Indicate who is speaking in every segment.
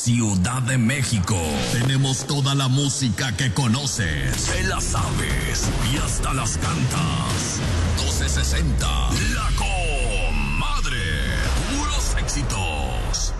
Speaker 1: Ciudad de México. Tenemos toda la música que conoces, te la sabes y hasta las cantas. 1260, La Comadre. Puros éxitos.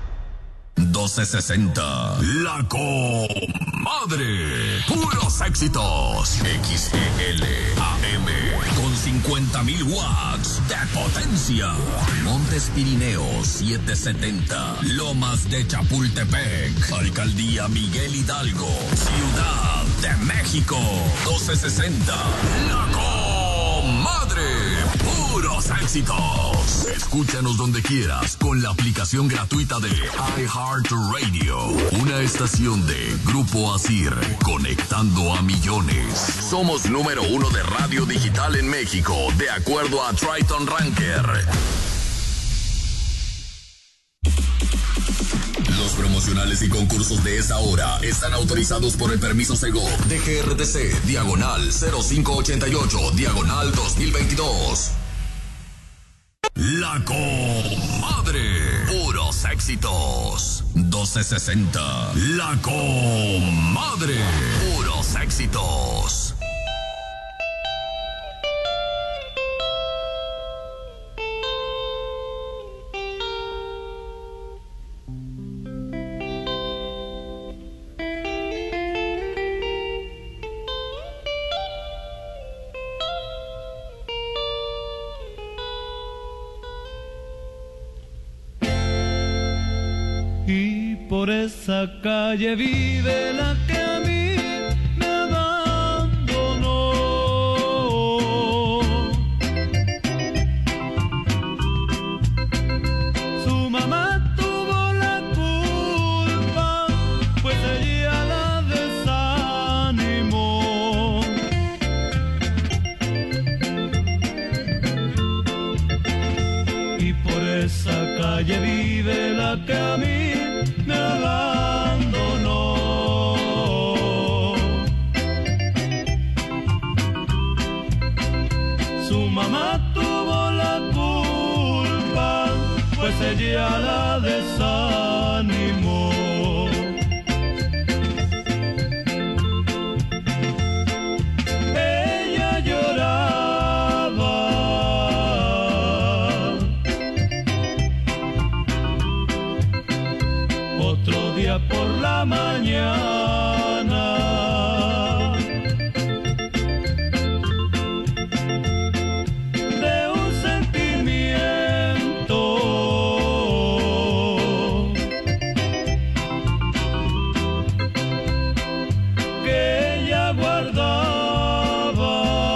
Speaker 1: 1260, La Comadre. Puros éxitos. XGL AM con 50,000 watts de potencia. Montes Pirineos 770. Lomas de Chapultepec. Alcaldía Miguel Hidalgo. Ciudad de México. 1260, La Comadre. Puros éxitos. Escúchanos donde quieras con la aplicación gratuita de iHeartRadio. Una estación de Grupo Asir, conectando a millones. Somos número 1 de radio digital en México, de acuerdo a Triton Ranker. Los promocionales y concursos de esta hora están autorizados por el permiso Segov de GRTC, diagonal 0588, diagonal 2022. La Comadre. Puros éxitos. 1260. La Comadre. Puros éxitos.
Speaker 2: Por esa calle vive la que a mí me abandonó. Su mamá tuvo la culpa, pues ella la desanimó. Y por esa calle vive la que a mí me abandonó. Su mamá tuvo la culpa, pues ella la desanimó. Ella lloraba otro día por la mañana. De un sentimiento que ella guardaba.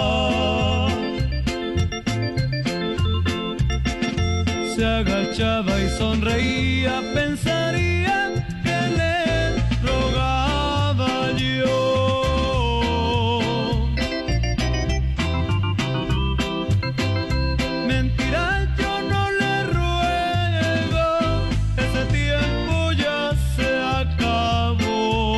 Speaker 2: Se agachaba y sonreía, pensaría que le rogaba yo. Mentira, yo no le ruego, ese tiempo ya se acabó.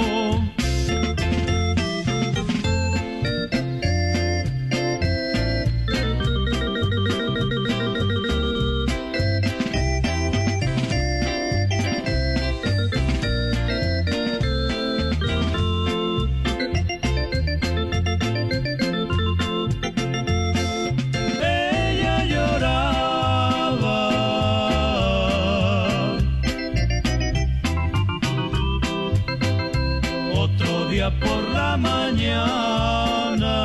Speaker 2: Por la mañana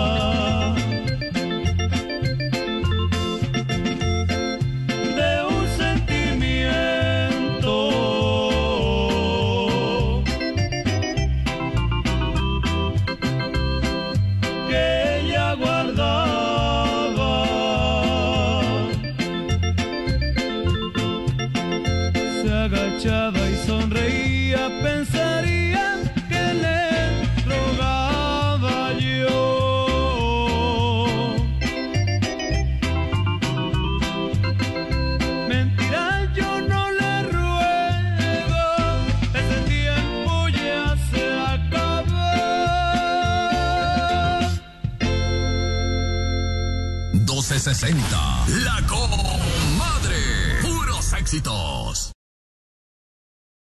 Speaker 2: de un sentimiento que ella guardaba. Se agachaba y sonreía, pensaría que le rogaba yo. Mentira, yo no le ruego, ese tiempo ya se acabó.
Speaker 1: 1260, La Comadre. Puros éxitos.